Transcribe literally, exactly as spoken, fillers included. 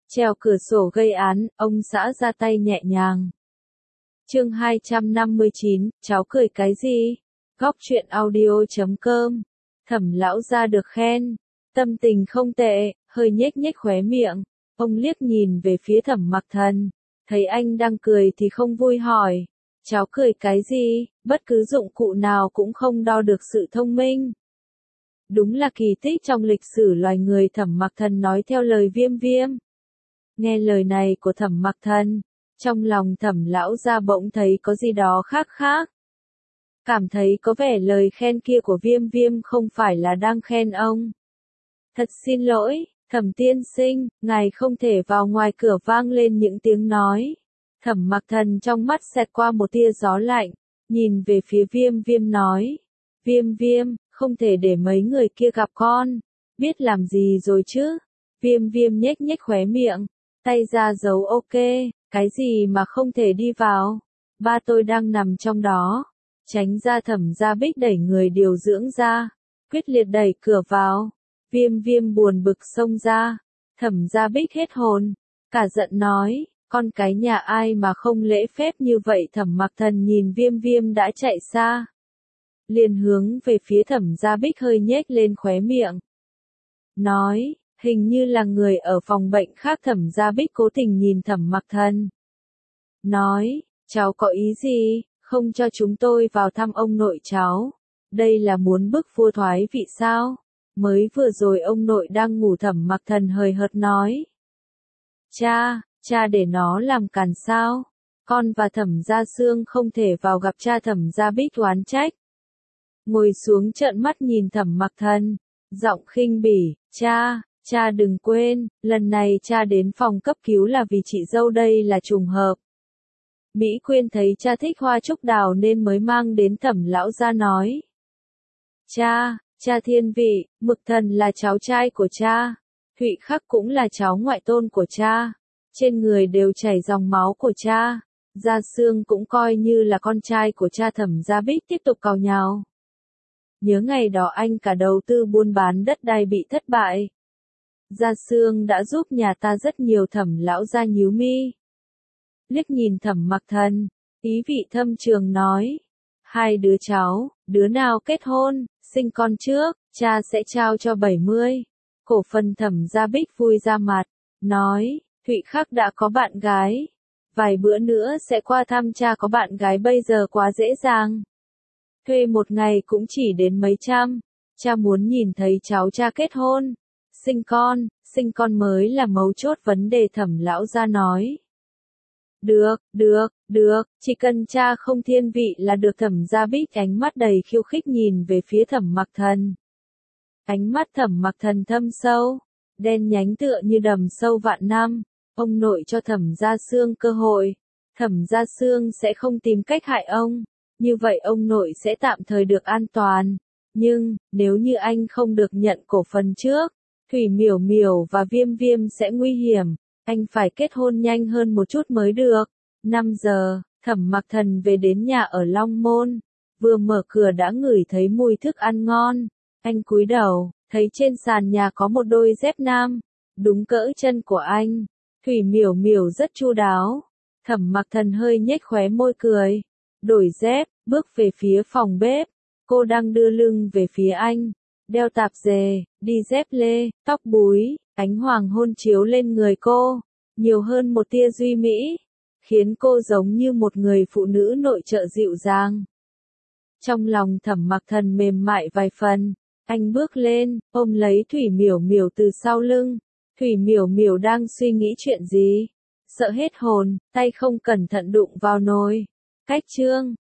Trèo cửa sổ gây án, ông xã ra tay nhẹ nhàng. Chương hai trăm năm mươi chín, cháu cười cái gì? Góc truyện audio chấm com. Thẩm lão gia được khen, tâm tình không tệ, hơi nhếch nhếch khóe miệng. Ông liếc nhìn về phía Thẩm Mặc Thần, thấy anh đang cười thì không vui hỏi, cháu cười cái gì? Bất cứ dụng cụ nào cũng không đo được sự thông minh. Đúng là kỳ tích trong lịch sử loài người. Thẩm Mặc Thần nói theo lời Viêm Viêm. Nghe lời này của Thẩm Mặc Thần, trong lòng Thẩm lão gia bỗng thấy có gì đó khác khác. Cảm thấy có vẻ lời khen kia của Viêm Viêm không phải là đang khen ông. Thật xin lỗi, Thẩm tiên sinh, ngài không thể vào. Ngoài cửa vang lên những tiếng nói. Thẩm Mặc Thần trong mắt xẹt qua một tia gió lạnh, nhìn về phía Viêm Viêm nói. Viêm Viêm, không thể để mấy người kia gặp con. Biết làm gì rồi chứ? Viêm Viêm nhếch nhếch khóe miệng, tay ra dấu ok, cái gì mà không thể đi vào? Ba tôi đang nằm trong đó. Tránh ra. Thẩm Gia Bích đẩy người điều dưỡng ra, quyết liệt đẩy cửa vào. Viêm Viêm buồn bực xông ra. Thẩm Gia Bích hết hồn, cả giận nói, con cái nhà ai mà không lễ phép như vậy? Thẩm Mặc Thần nhìn Viêm Viêm đã chạy xa, liền hướng về phía Thẩm Gia Bích hơi nhếch lên khóe miệng, nói, hình như là người ở phòng bệnh khác. Thẩm Gia Bích cố tình nhìn Thẩm Mặc Thần, nói, cháu có ý gì, không cho chúng tôi vào thăm ông nội cháu? Đây là muốn bức vua thoái vị sao? Mới vừa rồi ông nội đang ngủ. Thẩm Mặc Thần hời hợt nói. Cha, cha để nó làm càn sao? Con và Thẩm Gia Sương không thể vào gặp cha. Thẩm Gia Bích oán trách, ngồi xuống trợn mắt nhìn Thẩm Mặc Thần, giọng khinh bỉ, cha, cha đừng quên, lần này cha đến phòng cấp cứu là vì chị dâu. Đây là trùng hợp. Mỹ Quyên thấy cha thích hoa trúc đào nên mới mang đến. Thẩm lão gia nói. Cha, cha thiên vị, Mực Thần là cháu trai của cha. Thụy Khắc cũng là cháu ngoại tôn của cha. Trên người đều chảy dòng máu của cha. Gia Sương cũng coi như là con trai của cha. Thẩm Gia Bích tiếp tục càu nhàu. Nhớ ngày đó anh cả đầu tư buôn bán đất đai bị thất bại. Gia Sương đã giúp nhà ta rất nhiều. Thẩm lão gia nhíu mi, liếc nhìn Thẩm Mặc Thần, ý vị thâm trường nói. Hai đứa cháu, đứa nào kết hôn, sinh con trước, cha sẽ trao cho bảy mươi cổ phần. Thẩm Gia Bích vui ra mặt, nói, Thụy Khắc đã có bạn gái. Vài bữa nữa sẽ qua thăm cha. Có bạn gái bây giờ quá dễ dàng. Thuê một ngày cũng chỉ đến mấy trăm. Cha muốn nhìn thấy cháu cha kết hôn, sinh con, sinh con mới là mấu chốt vấn đề. Thẩm lão gia nói. Được, được, được, chỉ cần cha không thiên vị là được. Thẩm Gia Bích ánh mắt đầy khiêu khích nhìn về phía Thẩm Mặc Thần. Ánh mắt Thẩm Mặc Thần thâm sâu, đen nhánh tựa như đầm sâu vạn năm. Ông nội cho Thẩm Gia Sương cơ hội, Thẩm Gia Sương sẽ không tìm cách hại ông. Như vậy ông nội sẽ tạm thời được an toàn. Nhưng, nếu như anh không được nhận cổ phần trước, Thủy Miểu Miểu và Viêm Viêm sẽ nguy hiểm. Anh phải kết hôn nhanh hơn một chút mới được. năm giờ, Thẩm Mặc Thần về đến nhà ở Long Môn. Vừa mở cửa đã ngửi thấy mùi thức ăn ngon. Anh cúi đầu, thấy trên sàn nhà có một đôi dép nam, đúng cỡ chân của anh. Thủy Miểu Miểu rất chu đáo. Thẩm Mặc Thần hơi nhếch khóe môi cười, đổi dép, bước về phía phòng bếp. Cô đang đưa lưng về phía anh, đeo tạp dề, đi dép lê, tóc búi. Ánh hoàng hôn chiếu lên người cô, nhiều hơn một tia duy mỹ, khiến cô giống như một người phụ nữ nội trợ dịu dàng. Trong lòng Thẩm Mặc Thần mềm mại vài phần, anh bước lên, ôm lấy Thủy Miểu Miểu từ sau lưng. Thủy Miểu Miểu đang suy nghĩ chuyện gì, sợ hết hồn, tay không cẩn thận đụng vào nồi. Cách chương,